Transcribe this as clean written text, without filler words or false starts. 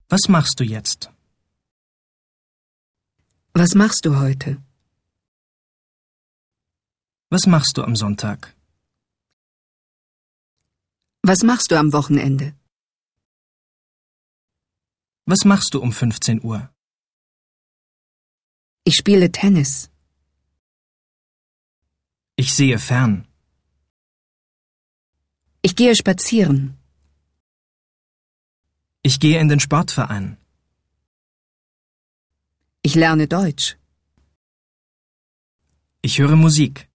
Was machst du jetzt? Was machst du heute? Was machst du am Sonntag? Was machst du am Wochenende? Was machst du um 15 Uhr? Ich spiele Tennis. Ich sehe fern. Ich gehe spazieren. Ich gehe in den Sportverein. Ich lerne Deutsch. Ich höre Musik.